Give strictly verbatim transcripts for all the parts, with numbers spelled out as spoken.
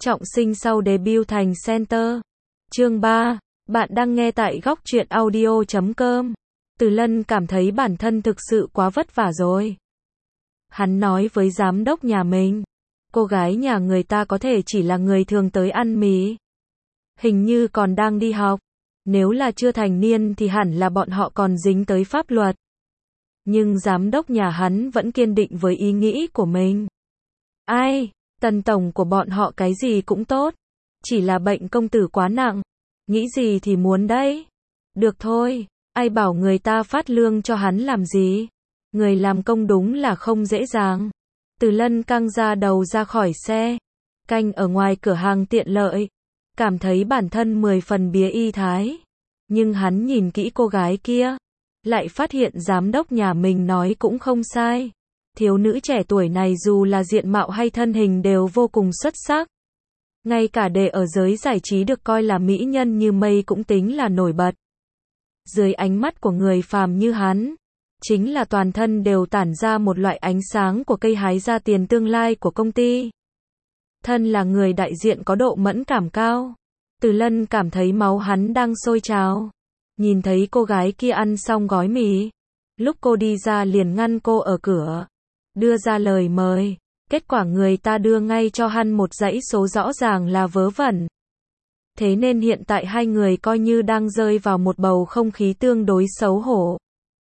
trọng sinh sau debut thành center. Chương ba. Bạn đang nghe tại góc truyện audio chấm com. Từ Lân cảm thấy bản thân thực sự quá vất vả rồi. Hắn nói với giám đốc nhà mình, cô gái nhà người ta có thể chỉ là người thường tới ăn mì. Hình như còn đang đi học. Nếu là chưa thành niên thì hẳn là bọn họ còn dính tới pháp luật. Nhưng giám đốc nhà hắn vẫn kiên định với ý nghĩ của mình. Ai, Tần tổng của bọn họ cái gì cũng tốt. Chỉ là bệnh công tử quá nặng. Nghĩ gì thì muốn đấy. Được thôi, ai bảo người ta phát lương cho hắn làm gì. Người làm công đúng là không dễ dàng. Từ Lân căng ra đầu ra khỏi xe. Canh ở ngoài cửa hàng tiện lợi. Cảm thấy bản thân mười phần bía y thái. Nhưng hắn nhìn kỹ cô gái kia. Lại phát hiện giám đốc nhà mình nói cũng không sai. Thiếu nữ trẻ tuổi này dù là diện mạo hay thân hình đều vô cùng xuất sắc. Ngay cả để ở giới giải trí được coi là mỹ nhân như mây cũng tính là nổi bật. Dưới ánh mắt của người phàm như hắn, chính là toàn thân đều tản ra một loại ánh sáng của cây hái ra tiền tương lai của công ty. Thân là người đại diện có độ mẫn cảm cao. Từ Lân cảm thấy máu hắn đang sôi trào. Nhìn thấy cô gái kia ăn xong gói mì. Lúc cô đi ra liền ngăn cô ở cửa. Đưa ra lời mời. Kết quả người ta đưa ngay cho hắn một dãy số rõ ràng là vớ vẩn. Thế nên hiện tại hai người coi như đang rơi vào một bầu không khí tương đối xấu hổ.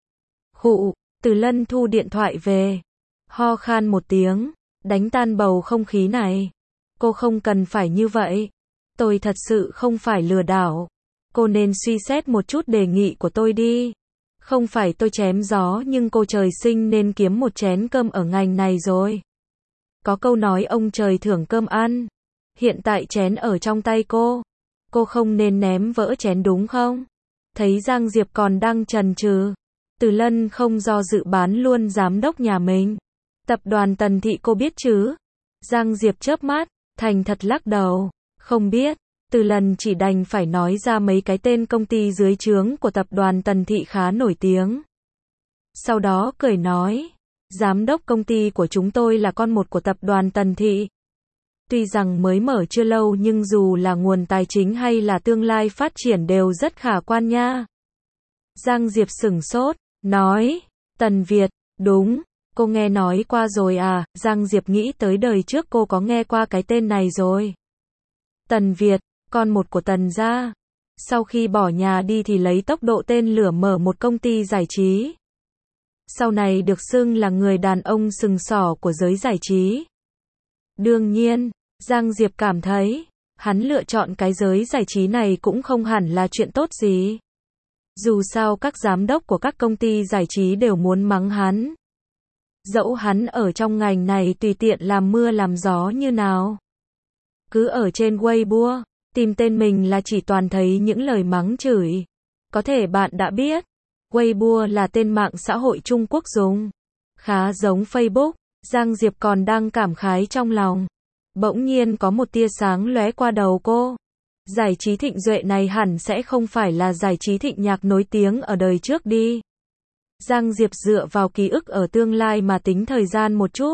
Khụ, Từ Lân thu điện thoại về. Ho khan một tiếng. Đánh tan bầu không khí này. Cô không cần phải như vậy. Tôi thật sự không phải lừa đảo. Cô nên suy xét một chút đề nghị của tôi đi. Không phải tôi chém gió nhưng cô trời sinh nên kiếm một chén cơm ở ngành này rồi. Có câu nói ông trời thưởng cơm ăn. Hiện tại chén ở trong tay cô. Cô không nên ném vỡ chén đúng không? Thấy Giang Diệp còn đang chần chừ. Từ Lân không do dự bán luôn giám đốc nhà mình. Tập đoàn Tần Thị cô biết chứ? Giang Diệp chớp mắt, thành thật lắc đầu. Không biết. Từ Lân chỉ đành phải nói ra mấy cái tên công ty dưới trướng của tập đoàn Tần Thị khá nổi tiếng. Sau đó cười nói, giám đốc công ty của chúng tôi là con một của tập đoàn Tần Thị. Tuy rằng mới mở chưa lâu nhưng dù là nguồn tài chính hay là tương lai phát triển đều rất khả quan nha. Giang Diệp sửng sốt, nói, Tần Việt, đúng, cô nghe nói qua rồi à? Giang Diệp nghĩ tới đời trước cô có nghe qua cái tên này rồi. Tần Việt, con một của Tần gia. Sau khi bỏ nhà đi thì lấy tốc độ tên lửa mở một công ty giải trí. Sau này được xưng là người đàn ông sừng sỏ của giới giải trí. Đương nhiên, Giang Diệp cảm thấy, hắn lựa chọn cái giới giải trí này cũng không hẳn là chuyện tốt gì. Dù sao các giám đốc của các công ty giải trí đều muốn mắng hắn. Dẫu hắn ở trong ngành này tùy tiện làm mưa làm gió như nào. Cứ ở trên Weibo, tìm tên mình là chỉ toàn thấy những lời mắng chửi. Có thể bạn đã biết, Weibo là tên mạng xã hội Trung Quốc dùng. Khá giống Facebook, Giang Diệp còn đang cảm khái trong lòng. Bỗng nhiên có một tia sáng lóe qua đầu cô. Giải trí Thịnh Duệ này hẳn sẽ không phải là giải trí Thịnh Nhạc nổi tiếng ở đời trước đi. Giang Diệp dựa vào ký ức ở tương lai mà tính thời gian một chút.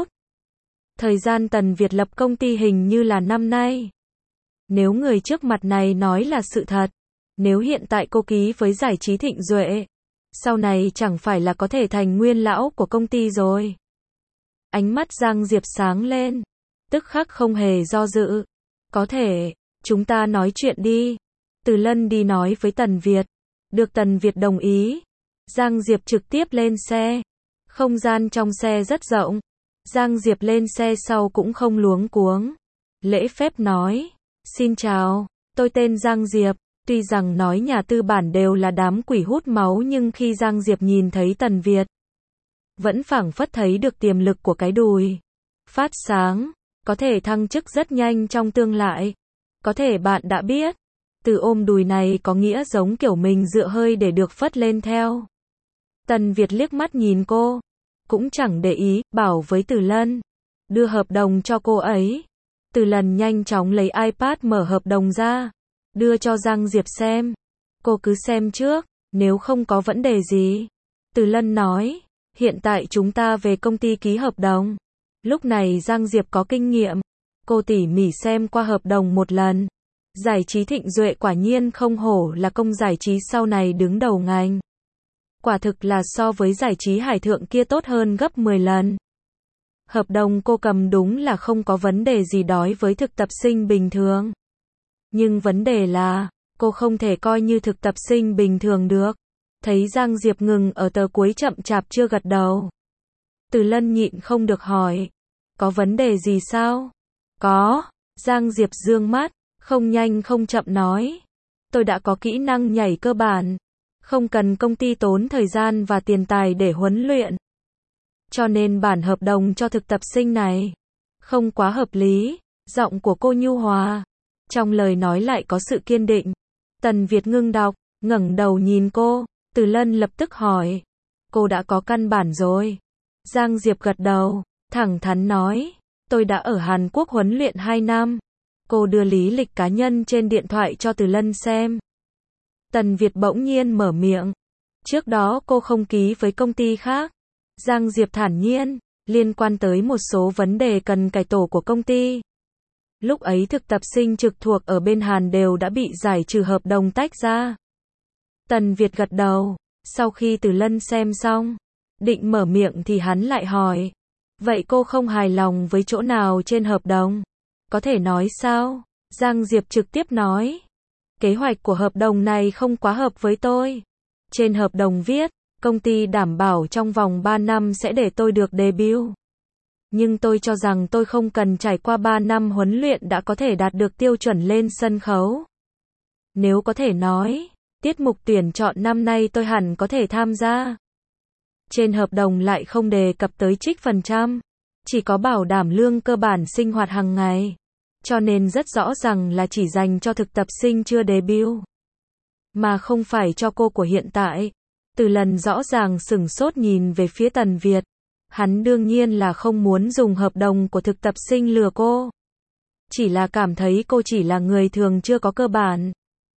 Thời gian Tần Việt lập công ty hình như là năm nay. Nếu người trước mặt này nói là sự thật, nếu hiện tại cô ký với giải trí Thịnh Duệ, sau này chẳng phải là có thể thành nguyên lão của công ty rồi. Ánh mắt Giang Diệp sáng lên, tức khắc không hề do dự. Có thể, chúng ta nói chuyện đi. Từ Lân đi nói với Tần Việt. Được Tần Việt đồng ý. Giang Diệp trực tiếp lên xe. Không gian trong xe rất rộng. Giang Diệp lên xe sau cũng không luống cuống. Lễ phép nói, xin chào, tôi tên Giang Diệp. Tuy rằng nói nhà tư bản đều là đám quỷ hút máu nhưng khi Giang Diệp nhìn thấy Tần Việt, vẫn phảng phất thấy được tiềm lực của cái đùi. Phát sáng, có thể thăng chức rất nhanh trong tương lai. Có thể bạn đã biết, từ ôm đùi này có nghĩa giống kiểu mình dựa hơi để được phất lên theo. Tần Việt liếc mắt nhìn cô, cũng chẳng để ý, bảo với Từ Lân, đưa hợp đồng cho cô ấy. Từ Lân nhanh chóng lấy iPad mở hợp đồng ra, đưa cho Giang Diệp xem. Cô cứ xem trước, nếu không có vấn đề gì. Từ Lân nói, hiện tại chúng ta về công ty ký hợp đồng. Lúc này Giang Diệp có kinh nghiệm. Cô tỉ mỉ xem qua hợp đồng một lần. Giải trí Thịnh Duệ quả nhiên không hổ là công giải trí sau này đứng đầu ngành. Quả thực là so với giải trí Hải Thượng kia tốt hơn gấp mười lần. Hợp đồng cô cầm đúng là không có vấn đề gì đối với thực tập sinh bình thường. Nhưng vấn đề là, cô không thể coi như thực tập sinh bình thường được. Thấy Giang Diệp ngừng ở tờ cuối chậm chạp chưa gật đầu. Từ Lân nhịn không được hỏi. Có vấn đề gì sao? Có. Giang Diệp dương mắt, không nhanh không chậm nói. Tôi đã có kỹ năng nhảy cơ bản. Không cần công ty tốn thời gian và tiền tài để huấn luyện. Cho nên bản hợp đồng cho thực tập sinh này không quá hợp lý. Giọng của cô nhu hòa, trong lời nói lại có sự kiên định. Tần Việt ngưng đọc, ngẩng đầu nhìn cô. Từ Lân lập tức hỏi. Cô đã có căn bản rồi. Giang Diệp gật đầu, thẳng thắn nói. Tôi đã ở Hàn Quốc huấn luyện hai năm. Cô đưa lý lịch cá nhân trên điện thoại cho Từ Lân xem. Tần Việt bỗng nhiên mở miệng. Trước đó cô không ký với công ty khác. Giang Diệp thản nhiên, liên quan tới một số vấn đề cần cải tổ của công ty. Lúc ấy thực tập sinh trực thuộc ở bên Hàn đều đã bị giải trừ hợp đồng tách ra. Tần Việt gật đầu, sau khi Từ Lân xem xong, định mở miệng thì hắn lại hỏi. Vậy cô không hài lòng với chỗ nào trên hợp đồng? Có thể nói sao? Giang Diệp trực tiếp nói. Kế hoạch của hợp đồng này không quá hợp với tôi. Trên hợp đồng viết, công ty đảm bảo trong vòng ba năm sẽ để tôi được debut. Nhưng tôi cho rằng tôi không cần trải qua ba năm huấn luyện đã có thể đạt được tiêu chuẩn lên sân khấu. Nếu có thể nói, tiết mục tuyển chọn năm nay tôi hẳn có thể tham gia. Trên hợp đồng lại không đề cập tới trích phần trăm, chỉ có bảo đảm lương cơ bản sinh hoạt hàng ngày. Cho nên rất rõ ràng là chỉ dành cho thực tập sinh chưa debut, mà không phải cho cô của hiện tại. Từ Lần rõ ràng sửng sốt nhìn về phía Tần Việt. Hắn đương nhiên là không muốn dùng hợp đồng của thực tập sinh lừa cô. Chỉ là cảm thấy cô chỉ là người thường chưa có cơ bản.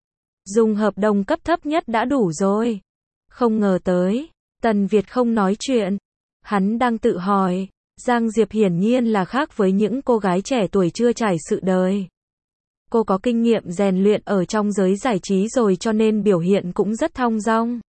Dùng hợp đồng cấp thấp nhất đã đủ rồi. Không ngờ tới, Tần Việt không nói chuyện. Hắn đang tự hỏi, Giang Diệp hiển nhiên là khác với những cô gái trẻ tuổi chưa trải sự đời. Cô có kinh nghiệm rèn luyện ở trong giới giải trí rồi cho nên biểu hiện cũng rất thong dong.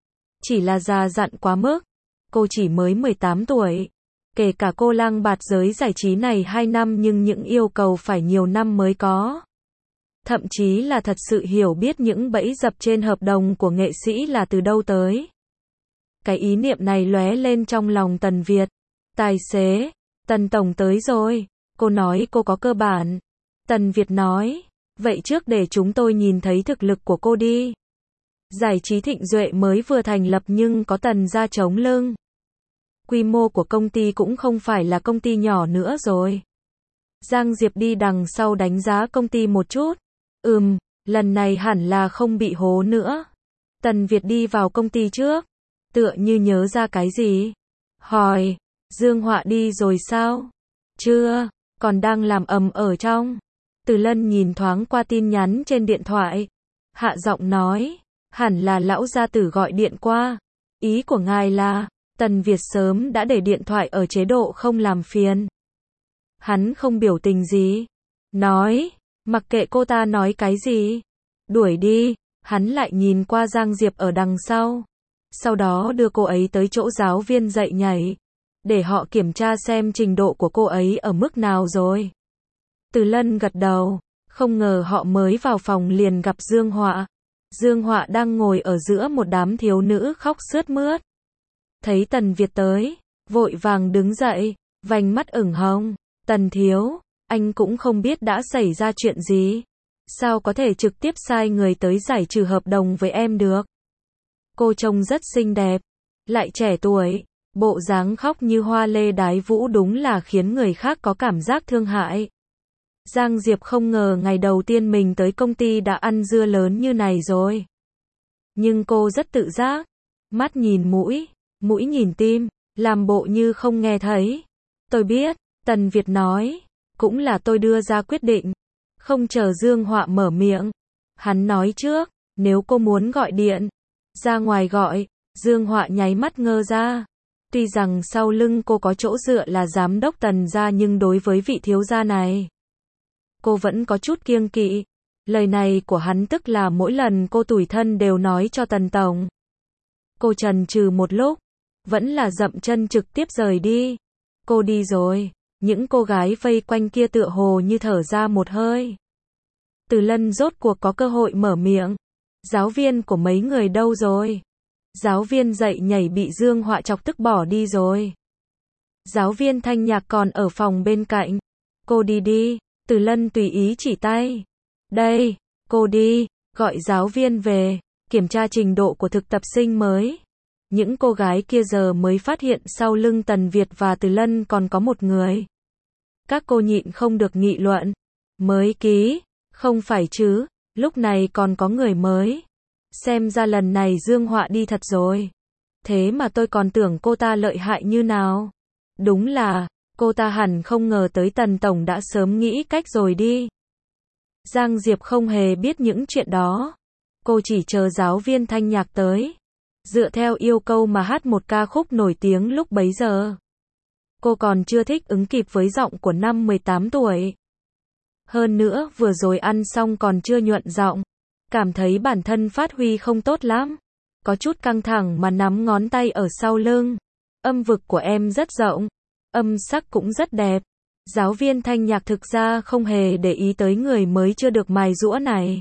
Chỉ là già dặn quá mức. Cô chỉ mới mười tám tuổi. Kể cả cô lang bạt giới giải trí này hai năm nhưng những yêu cầu phải nhiều năm mới có. Thậm chí là thật sự hiểu biết những bẫy dập trên hợp đồng của nghệ sĩ là từ đâu tới. Cái ý niệm này lóe lên trong lòng Tần Việt. Tài xế, Tần Tổng tới rồi. Cô nói cô có cơ bản. Tần Việt nói, vậy trước để chúng tôi nhìn thấy thực lực của cô đi. Giải trí Thịnh Duệ mới vừa thành lập nhưng có Tần gia chống lưng. Quy mô của công ty cũng không phải là công ty nhỏ nữa rồi. Giang Diệp đi đằng sau đánh giá công ty một chút. Ừm, lần này hẳn là không bị hố nữa. Tần Việt đi vào công ty trước. Tựa như nhớ ra cái gì. Hỏi, Dương Họa đi rồi sao? Chưa, còn đang làm ầm ở trong. Từ Lân nhìn thoáng qua tin nhắn trên điện thoại. Hạ giọng nói, hẳn là lão gia tử gọi điện qua. Ý của ngài là, Tần Việt sớm đã để điện thoại ở chế độ không làm phiền. Hắn không biểu tình gì. Nói, mặc kệ cô ta nói cái gì. Đuổi đi, hắn lại nhìn qua Giang Diệp ở đằng sau. Sau đó đưa cô ấy tới chỗ giáo viên dạy nhảy. Để họ kiểm tra xem trình độ của cô ấy ở mức nào rồi. Từ Lân gật đầu, không ngờ họ mới vào phòng liền gặp Dương Họa. Dương Họa đang ngồi ở giữa một đám thiếu nữ khóc sướt mướt. Thấy Tần Việt tới, vội vàng đứng dậy, vành mắt ửng hồng. Tần thiếu, anh cũng không biết đã xảy ra chuyện gì. Sao có thể trực tiếp sai người tới giải trừ hợp đồng với em được? Cô trông rất xinh đẹp, lại trẻ tuổi, bộ dáng khóc như hoa lê đái vũ đúng là khiến người khác có cảm giác thương hại. Giang Diệp không ngờ ngày đầu tiên mình tới công ty đã ăn dưa lớn như này rồi. Nhưng cô rất tự giác, mắt nhìn mũi, mũi nhìn tim, làm bộ như không nghe thấy. Tôi biết, Tần Việt nói, cũng là tôi đưa ra quyết định. Không chờ Dương Họa mở miệng, hắn nói trước, nếu cô muốn gọi điện, ra ngoài gọi. Dương Họa nháy mắt ngơ ra. Tuy rằng sau lưng cô có chỗ dựa là giám đốc Tần gia nhưng đối với vị thiếu gia này, cô vẫn có chút kiêng kỵ. Lời này của hắn tức là mỗi lần cô tủi thân đều nói cho Tần tổng. Cô chần chừ một lúc, vẫn là dậm chân trực tiếp rời đi. Cô đi rồi, những cô gái vây quanh kia tựa hồ như thở ra một hơi. Từ Lân rốt cuộc có cơ hội mở miệng. Giáo viên của mấy người đâu rồi? Giáo viên dạy nhảy bị Dương Họa chọc tức bỏ đi rồi. Giáo viên thanh nhạc còn ở phòng bên cạnh. Cô đi đi, Từ Lân tùy ý chỉ tay. Đây, cô đi, gọi giáo viên về, kiểm tra trình độ của thực tập sinh mới. Những cô gái kia giờ mới phát hiện sau lưng Tần Việt và Từ Lân còn có một người. Các cô nhịn không được nghị luận. Mới ký, không phải chứ, lúc này còn có người mới. Xem ra lần này Dương Họa đi thật rồi. Thế mà tôi còn tưởng cô ta lợi hại như nào. Đúng là, cô ta hẳn không ngờ tới Tần tổng đã sớm nghĩ cách rồi đi. Giang Diệp không hề biết những chuyện đó. Cô chỉ chờ giáo viên thanh nhạc tới. Dựa theo yêu cầu mà hát một ca khúc nổi tiếng lúc bấy giờ. Cô còn chưa thích ứng kịp với giọng của năm mười tám tuổi. Hơn nữa vừa rồi ăn xong còn chưa nhuận giọng. Cảm thấy bản thân phát huy không tốt lắm. Có chút căng thẳng mà nắm ngón tay ở sau lưng. Âm vực của em rất rộng. Âm sắc cũng rất đẹp. Giáo viên thanh nhạc thực ra không hề để ý tới người mới chưa được mài giũa này.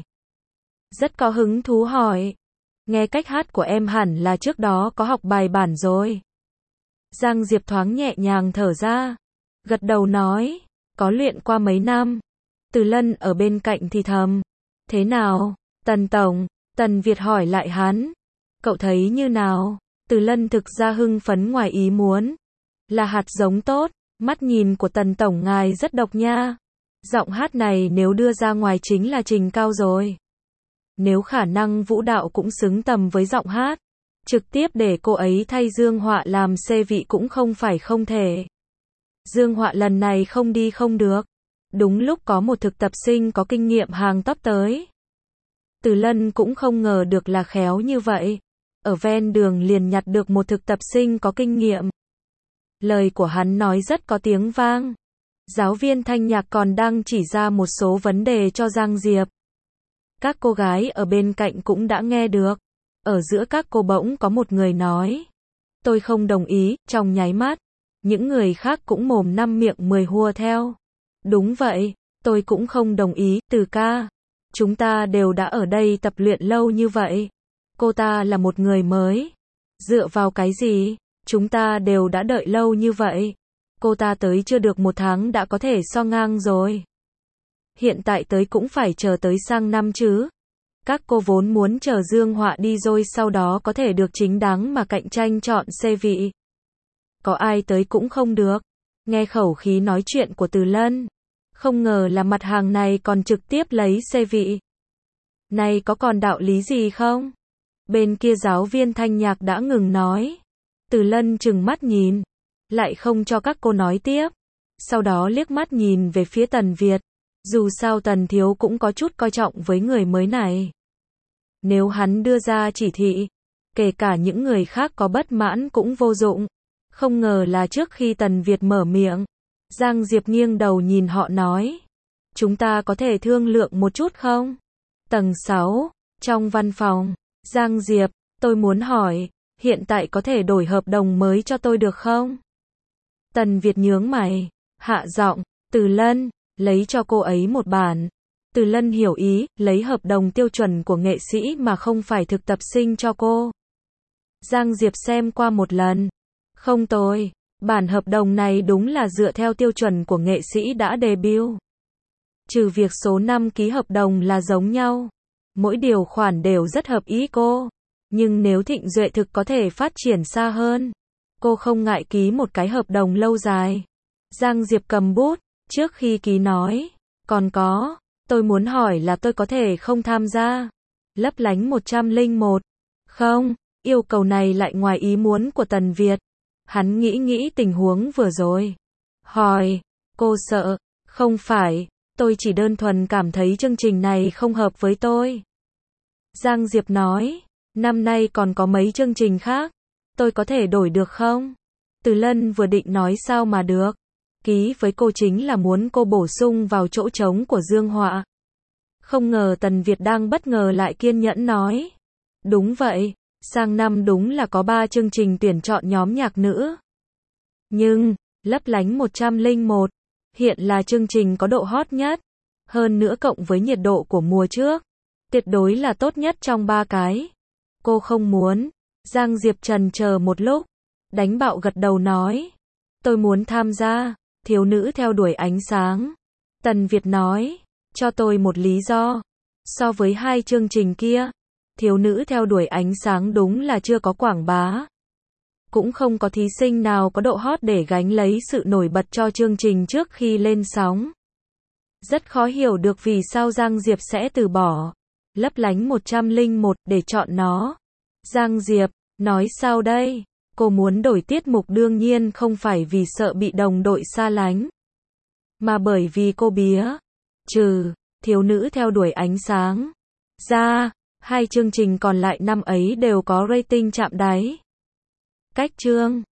Rất có hứng thú hỏi. Nghe cách hát của em hẳn là trước đó có học bài bản rồi. Giang Diệp thoáng nhẹ nhàng thở ra. Gật đầu nói. Có luyện qua mấy năm. Từ Lân ở bên cạnh thì thầm. Thế nào, Tần tổng? Tần Việt hỏi lại hắn. Cậu thấy như nào? Từ Lân thực ra hưng phấn ngoài ý muốn. Là hạt giống tốt. Mắt nhìn của Tần tổng ngài rất độc nha. Giọng hát này nếu đưa ra ngoài chính là trình cao rồi. Nếu khả năng vũ đạo cũng xứng tầm với giọng hát, trực tiếp để cô ấy thay Dương Họa làm xê vị cũng không phải không thể. Dương Họa lần này không đi không được. Đúng lúc có một thực tập sinh có kinh nghiệm hàng top tới. Từ Lân cũng không ngờ được là khéo như vậy. Ở ven đường liền nhặt được một thực tập sinh có kinh nghiệm. Lời của hắn nói rất có tiếng vang. Giáo viên thanh nhạc còn đang chỉ ra một số vấn đề cho Giang Diệp. Các cô gái ở bên cạnh cũng đã nghe được. Ở giữa các cô bỗng có một người nói. Tôi không đồng ý, trong nháy mắt. Những người khác cũng mồm năm miệng mười hùa theo. Đúng vậy, tôi cũng không đồng ý, Từ ca. Chúng ta đều đã ở đây tập luyện lâu như vậy. Cô ta là một người mới. Dựa vào cái gì? Chúng ta đều đã đợi lâu như vậy. Cô ta tới chưa được một tháng đã có thể so ngang rồi. Hiện tại tới cũng phải chờ tới sang năm chứ. Các cô vốn muốn chờ Dương Họa đi rồi sau đó có thể được chính đáng mà cạnh tranh chọn xê vị. Có ai tới cũng không được. Nghe khẩu khí nói chuyện của Từ Lân. Không ngờ là mặt hàng này còn trực tiếp lấy xê vị. Này có còn đạo lý gì không? Bên kia giáo viên thanh nhạc đã ngừng nói. Từ Lân trừng mắt nhìn. Lại không cho các cô nói tiếp. Sau đó liếc mắt nhìn về phía Tần Việt. Dù sao Tần Thiếu cũng có chút coi trọng với người mới này. Nếu hắn đưa ra chỉ thị, kể cả những người khác có bất mãn cũng vô dụng. Không ngờ là trước khi Tần Việt mở miệng, Giang Diệp nghiêng đầu nhìn họ nói. Chúng ta có thể thương lượng một chút không? Tầng sáu, trong văn phòng, Giang Diệp, tôi muốn hỏi, hiện tại có thể đổi hợp đồng mới cho tôi được không? Tần Việt nhướng mày, hạ giọng, Từ Lân, lấy cho cô ấy một bản. Từ Lân hiểu ý, lấy hợp đồng tiêu chuẩn của nghệ sĩ mà không phải thực tập sinh cho cô. Giang Diệp xem qua một lần. Không tồi, bản hợp đồng này đúng là dựa theo tiêu chuẩn của nghệ sĩ đã debut. Trừ việc số năm ký hợp đồng là giống nhau. Mỗi điều khoản đều rất hợp ý cô. Nhưng nếu Thịnh Duệ thực có thể phát triển xa hơn, cô không ngại ký một cái hợp đồng lâu dài. Giang Diệp cầm bút, trước khi ký nói. Còn có, tôi muốn hỏi là tôi có thể không tham gia. Lấp lánh một trăm lẻ một. Không, yêu cầu này lại ngoài ý muốn của Tần Việt. Hắn nghĩ nghĩ tình huống vừa rồi. Hỏi, cô sợ, không phải, tôi chỉ đơn thuần cảm thấy chương trình này không hợp với tôi. Giang Diệp nói, năm nay còn có mấy chương trình khác, tôi có thể đổi được không? Từ Lân vừa định nói sao mà được. ký với cô chính là muốn cô bổ sung vào chỗ trống của Dương Họa. Không ngờ Tần Việt đang bất ngờ lại kiên nhẫn nói. Đúng vậy, sang năm đúng là có ba chương trình tuyển chọn nhóm nhạc nữ. Nhưng, Lấp lánh một trăm lẻ một, hiện là chương trình có độ hot nhất. Hơn nữa cộng với nhiệt độ của mùa trước, tuyệt đối là tốt nhất trong ba cái. Cô không muốn. Giang Diệp trần chờ một lúc, đánh bạo gật đầu nói. Tôi muốn tham gia, thiếu nữ theo đuổi ánh sáng. Tần Việt nói, cho tôi một lý do. So với hai chương trình kia, thiếu nữ theo đuổi ánh sáng đúng là chưa có quảng bá. Cũng không có thí sinh nào có độ hot để gánh lấy sự nổi bật cho chương trình trước khi lên sóng. Rất khó hiểu được vì sao Giang Diệp sẽ từ bỏ Lấp lánh một trăm lẻ một để chọn nó. Giang Diệp, nói sao đây? Cô muốn đổi tiết mục đương nhiên không phải vì sợ bị đồng đội xa lánh, mà bởi vì cô bía. Trừ thiếu nữ theo đuổi ánh sáng ra, hai chương trình còn lại năm ấy đều có rating chạm đáy. Cách chương